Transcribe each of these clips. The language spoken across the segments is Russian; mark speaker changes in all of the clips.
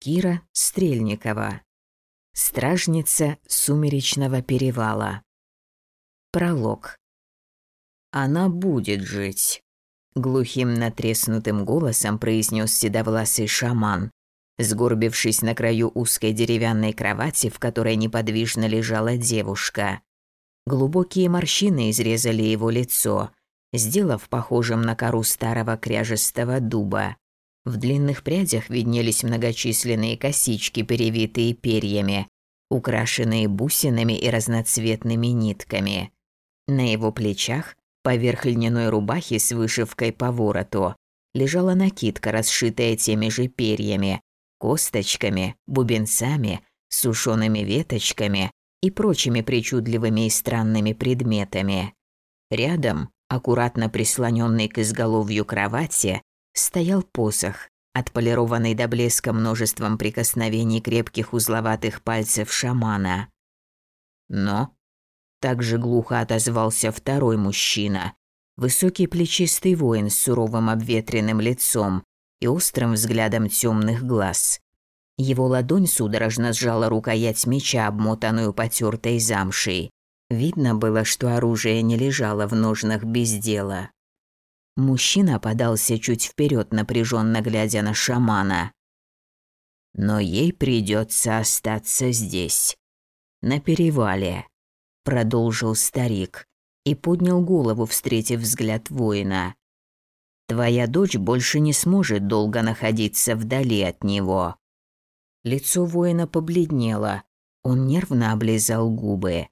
Speaker 1: Кира Стрельникова. Стражница Сумеречного перевала. Пролог. «Она будет жить», – глухим натреснутым голосом произнес седовласый шаман, сгорбившись на краю узкой деревянной кровати, в которой неподвижно лежала девушка. Глубокие морщины изрезали его лицо, сделав похожим на кору старого кряжестого дуба. В длинных прядях виднелись многочисленные косички, перевитые перьями, украшенные бусинами и разноцветными нитками. На его плечах, поверх льняной рубахи с вышивкой по вороту, лежала накидка, расшитая теми же перьями, косточками, бубенцами, сушеными веточками и прочими причудливыми и странными предметами. Рядом, аккуратно прислоненный к изголовью кровати, стоял посох, отполированный до блеска множеством прикосновений крепких узловатых пальцев шамана. Но также глухо отозвался второй мужчина, высокий плечистый воин с суровым обветренным лицом и острым взглядом темных глаз. Его ладонь судорожно сжала рукоять меча, обмотанную потертой замшей. Видно было, что оружие не лежало в ножнах без дела. Мужчина подался чуть вперед, напряженно глядя на шамана. «Но ей придется остаться здесь, на перевале», – продолжил старик и поднял голову, встретив взгляд воина. «Твоя дочь больше не сможет долго находиться вдали от него». Лицо воина побледнело, он нервно облизал губы.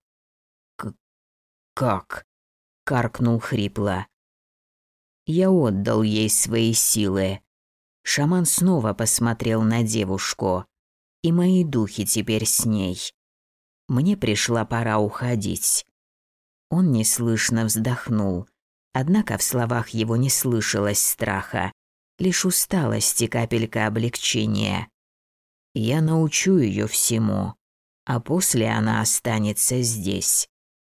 Speaker 1: «Как?» – каркнул хрипло. «Я отдал ей свои силы». Шаман снова посмотрел на девушку. «И мои духи теперь с ней. Мне пришла пора уходить». Он неслышно вздохнул. Однако в словах его не слышалось страха, лишь усталость и капелька облегчения. «Я научу ее всему, а после она останется здесь».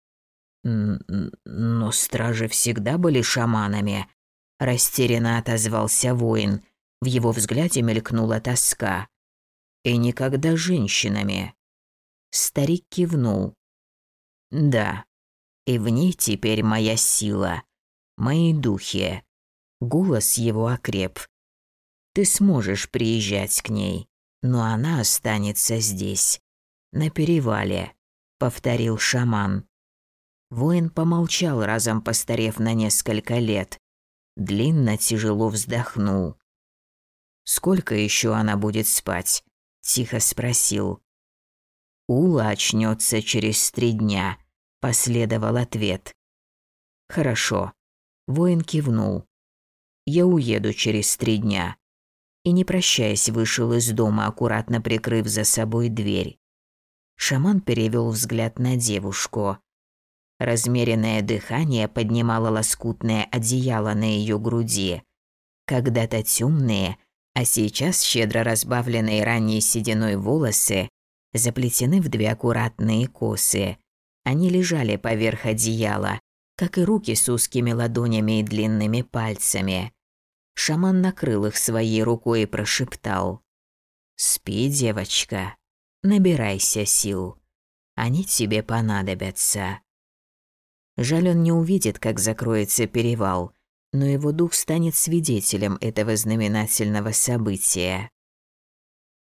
Speaker 1: «Но стражи всегда были шаманами», – растерянно отозвался воин. В его взгляде мелькнула тоска. «И никогда женщинами». Старик кивнул. «Да, и в ней теперь моя сила, мои духи». Голос его окреп. «Ты сможешь приезжать к ней, но она останется здесь, на перевале», – повторил шаман. Воин помолчал, разом постарев на несколько лет. Длинно, тяжело вздохнул. «Сколько еще она будет спать?» – тихо спросил. «Ула очнется через 3 дня», – последовал ответ. «Хорошо». Воин кивнул. «Я уеду через 3 дня». И, не прощаясь, вышел из дома, аккуратно прикрыв за собой дверь. Шаман перевел взгляд на девушку. Размеренное дыхание поднимало лоскутное одеяло на ее груди. Когда-то темные, а сейчас щедро разбавленные ранней сединой волосы заплетены в 2 аккуратные косы. Они лежали поверх одеяла, как и руки с узкими ладонями и длинными пальцами. Шаман накрыл их своей рукой и прошептал: «Спи, девочка, набирайся сил, они тебе понадобятся». Жаль, он не увидит, как закроется перевал, но его дух станет свидетелем этого знаменательного события.